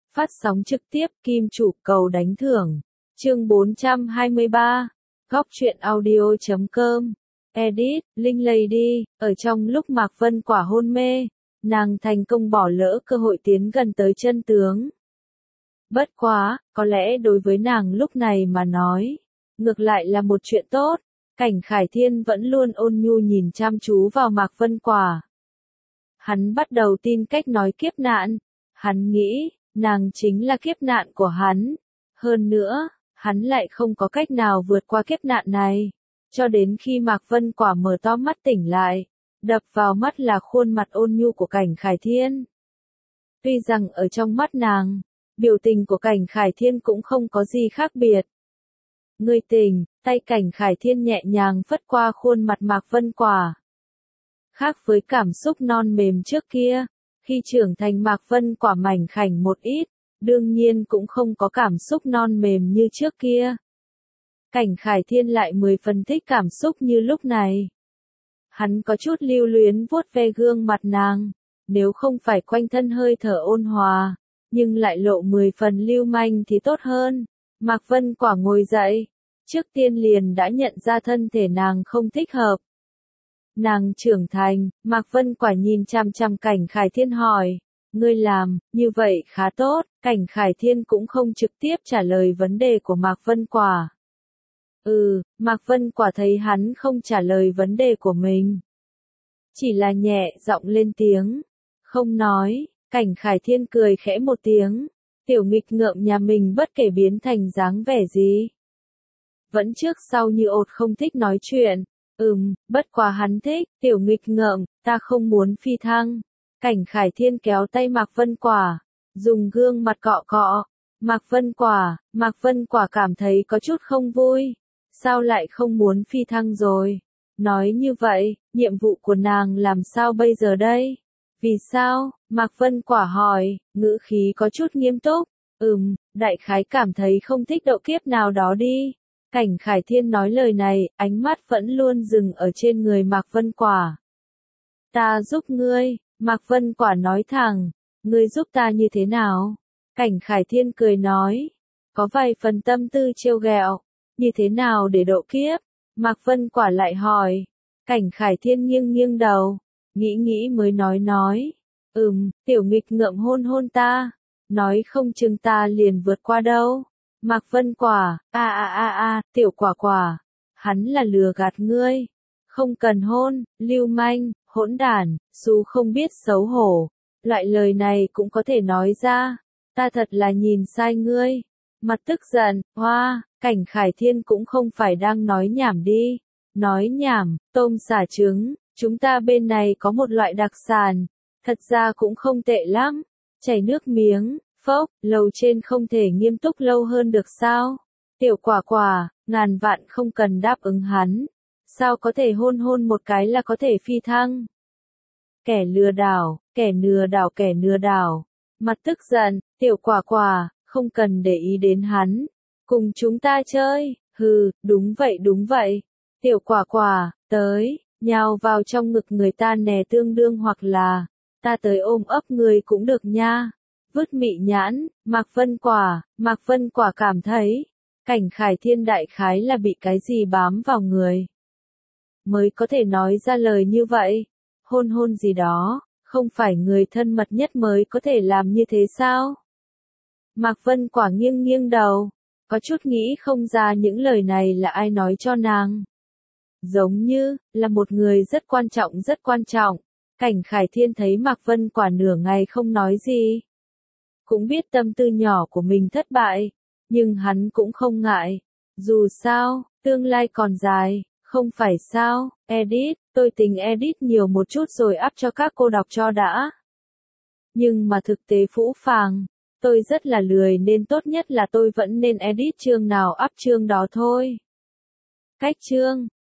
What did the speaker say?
Phát sóng trực tiếp Kim Chủ cầu đánh thưởng. Chương 423. Góc truyện audio.com. Edit, Linh Lady, ở trong lúc Mạc Vân Quả hôn mê, nàng thành công bỏ lỡ cơ hội tiến gần tới chân tướng. Bất quá, có lẽ đối với nàng lúc này mà nói, ngược lại là một chuyện tốt. Cảnh Khải Thiên vẫn luôn ôn nhu nhìn chăm chú vào Mạc Vân Quả. Hắn bắt đầu tin cách nói kiếp nạn. Hắn nghĩ, nàng chính là kiếp nạn của hắn. Hơn nữa, hắn lại không có cách nào vượt qua kiếp nạn này. Cho đến khi Mạc Vân Quả mở to mắt tỉnh lại, đập vào mắt là khuôn mặt ôn nhu của Cảnh Khải Thiên. Tuy rằng ở trong mắt nàng, biểu tình của Cảnh Khải Thiên cũng không có gì khác biệt. Ngươi tỉnh, tay Cảnh Khải Thiên nhẹ nhàng phất qua khuôn mặt Mạc Vân Quả. Khác với cảm xúc non mềm trước kia, khi trưởng thành Mạc Vân Quả mảnh khảnh một ít, đương nhiên cũng không có cảm xúc non mềm như trước kia. Cảnh Khải Thiên lại 10 phần thích cảm xúc như lúc này. Hắn có chút lưu luyến vuốt ve gương mặt nàng, nếu không phải quanh thân hơi thở ôn hòa, nhưng lại lộ 10 phần lưu manh thì tốt hơn. Mạc Vân Quả ngồi dậy, trước tiên liền đã nhận ra thân thể nàng không thích hợp. Nàng trưởng thành, Mạc Vân Quả nhìn chằm chằm Cảnh Khải Thiên hỏi, ngươi làm, như vậy khá tốt. Cảnh Khải Thiên cũng không trực tiếp trả lời vấn đề của Mạc Vân Quả. Mạc Vân Quả thấy hắn không trả lời vấn đề của mình. Chỉ là nhẹ giọng lên tiếng, không nói. Cảnh Khải Thiên cười khẽ một tiếng, tiểu nghịch ngợm nhà mình bất kể biến thành dáng vẻ gì. Vẫn trước sau như ột không thích nói chuyện. Bất quá hắn thích, tiểu nghịch ngợm, ta không muốn phi thăng. Cảnh Khải Thiên kéo tay Mạc Vân Quả, dùng gương mặt cọ cọ. Mạc Vân Quả cảm thấy có chút không vui. Sao lại không muốn phi thăng rồi? Nói như vậy, nhiệm vụ của nàng làm sao bây giờ đây? Vì sao? Mạc Vân Quả hỏi, ngữ khí có chút nghiêm túc. Đại khái cảm thấy không thích độ kiếp nào đó đi. Cảnh Khải Thiên nói lời này, ánh mắt vẫn luôn dừng ở trên người Mạc Vân Quả. Ta giúp ngươi, Mạc Vân Quả nói thẳng, ngươi giúp ta như thế nào? Cảnh Khải Thiên cười nói, có vài phần tâm tư trêu ghẹo, như thế nào để độ kiếp? Mạc Vân Quả lại hỏi. Cảnh Khải Thiên nghiêng đầu, nghĩ mới nói, tiểu nghịch ngợm hôn hôn ta, nói không chừng ta liền vượt qua đâu. Mạc Vân Quả, tiểu quả, hắn là lừa gạt ngươi, không cần hôn, lưu manh, hỗn đản, xú không biết xấu hổ, loại lời này cũng có thể nói ra, ta thật là nhìn sai ngươi. Mặt tức giận, Cảnh Khải Thiên cũng không phải đang nói nhảm đi, nói nhảm, tôm xả trứng, chúng ta bên này có một loại đặc sản, thật ra cũng không tệ lắm, chảy nước miếng. Phốc, lầu trên không thể nghiêm túc lâu hơn được sao? Tiểu quả, ngàn vạn không cần đáp ứng hắn. Sao có thể hôn một cái là có thể phi thăng? Kẻ lừa đảo. Mặt tức giận, tiểu quả, không cần để ý đến hắn. Cùng chúng ta chơi, đúng vậy. Tiểu quả, tới, nhào vào trong ngực người ta nè tương đương hoặc là, ta tới ôm ấp người cũng được nha. Vứt mị nhãn, Mạc Vân Quả cảm thấy, Cảnh Khải Thiên đại khái là bị cái gì bám vào người. Mới có thể nói ra lời như vậy, hôn gì đó, không phải người thân mật nhất mới có thể làm như thế sao? Mạc Vân Quả nghiêng đầu, có chút nghĩ không ra những lời này là ai nói cho nàng. Giống như, là một người rất quan trọng. Cảnh Khải Thiên thấy Mạc Vân Quả nửa ngày không nói gì. Cũng biết tâm tư nhỏ của mình thất bại, nhưng hắn cũng không ngại. Dù sao, tương lai còn dài, không phải sao? Edit, tôi tính edit nhiều một chút rồi up cho các cô đọc cho đã. Nhưng mà thực tế phũ phàng, tôi rất là lười nên tốt nhất là tôi vẫn nên edit chương nào up chương đó thôi. Cách chương,